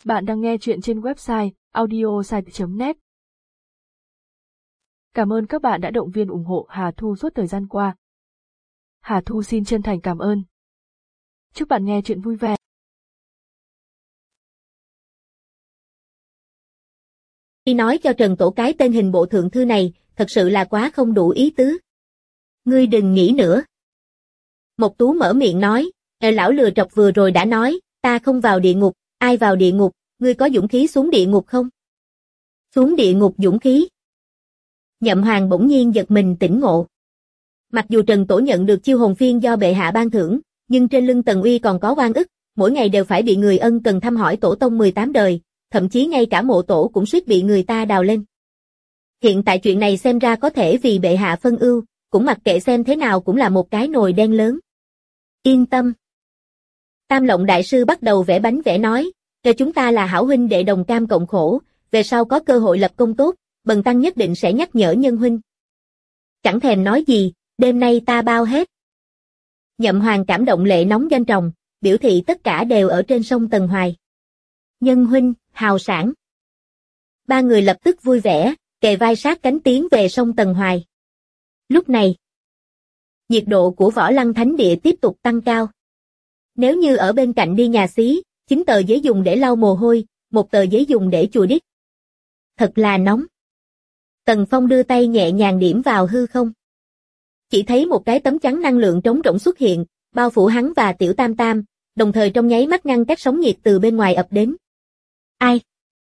Bạn đang nghe chuyện trên website audiosite.net. Cảm ơn các bạn đã động viên ủng hộ Hà Thu suốt thời gian qua. Hà Thu xin chân thành cảm ơn. Chúc bạn nghe chuyện vui vẻ. Đi nói cho Trần Tổ cái tên hình bộ thượng thư này, thật sự là quá không đủ ý tứ. Ngươi đừng nghĩ nữa. Mộc Tú mở miệng nói, lão lừa chọc vừa rồi đã nói, ta không vào địa ngục, ai vào địa ngục, ngươi có dũng khí xuống địa ngục không? Xuống địa ngục dũng khí. Nhậm Hoàng bỗng nhiên giật mình tỉnh ngộ. Mặc dù Trần Tổ nhận được chiêu hồn phiên do bệ hạ ban thưởng, nhưng trên lưng Tần Uy còn có oan ức, mỗi ngày đều phải bị người ân cần thăm hỏi tổ tông 18 đời, thậm chí ngay cả mộ tổ cũng suýt bị người ta đào lên. Hiện tại chuyện này xem ra có thể vì bệ hạ phân ưu, cũng mặc kệ xem thế nào cũng là một cái nồi đen lớn. Yên tâm. Tam Lộng đại sư bắt đầu vẽ bánh vẽ nói, cho chúng ta là hảo huynh đệ đồng cam cộng khổ, về sau có cơ hội lập công tốt, bần tăng nhất định sẽ nhắc nhở nhân huynh. Chẳng thèm nói gì, đêm nay ta bao hết. Nhậm Hoàng cảm động lệ nóng doanh tròng, biểu thị tất cả đều ở trên sông Tần Hoài. Nhân huynh, hào sản. Ba người lập tức vui vẻ, kề vai sát cánh tiến về sông Tần Hoài. Lúc này, nhiệt độ của Võ Lăng Thánh Địa tiếp tục tăng cao. Nếu như ở bên cạnh đi nhà xí, 9 tờ giấy dùng để lau mồ hôi, 1 tờ giấy dùng để chùi đít. Thật là nóng. Tần Phong đưa tay nhẹ nhàng điểm vào hư không. Chỉ thấy một cái tấm chắn năng lượng trống rỗng xuất hiện, bao phủ hắn và Tiểu Tam Tam, đồng thời trong nháy mắt ngăn các sóng nhiệt từ bên ngoài ập đến. Ai?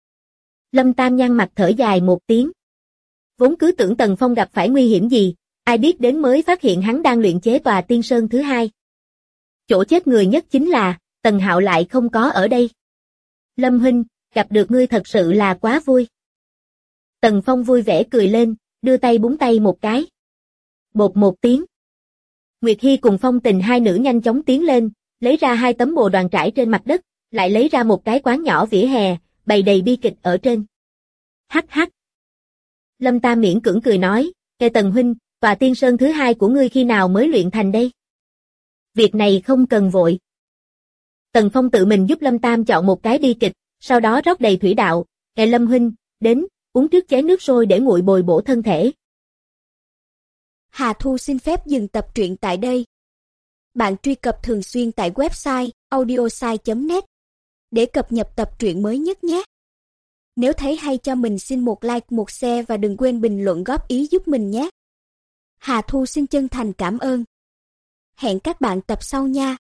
Lâm Tam nhăn mặt thở dài một tiếng. Vốn cứ tưởng Tần Phong gặp phải nguy hiểm gì, ai biết đến mới phát hiện hắn đang luyện chế tòa tiên sơn thứ hai. Chỗ chết người nhất chính là, Tần Hạo lại không có ở đây. Lâm huynh, gặp được ngươi thật sự là quá vui. Tần Phong vui vẻ cười lên, đưa tay búng tay một cái. Bột một tiếng. Nguyệt Hy cùng Phong Tình hai nữ nhanh chóng tiến lên, lấy ra 2 tấm bồ đoàn trải trên mặt đất, lại lấy ra một cái quán nhỏ vỉa hè, bày đầy bi kịch ở trên. Hắc hắc. Lâm Tam miễn cưỡng cười nói, Tần huynh, tòa tiên sơn thứ hai của ngươi khi nào mới luyện thành đây? Việc này không cần vội. Tần Phong tự mình giúp Lâm Tam chọn một cái bi kịch, sau đó rót đầy thủy đạo, Lâm huynh, đến, uống trước chén nước sôi để nguội bồi bổ thân thể. Hà Thu xin phép dừng tập truyện tại đây. Bạn truy cập thường xuyên tại website audiosite.net để cập nhật tập truyện mới nhất nhé. Nếu thấy hay cho mình xin một like, một share và đừng quên bình luận góp ý giúp mình nhé. Hà Thu xin chân thành cảm ơn. Hẹn các bạn tập sau nha.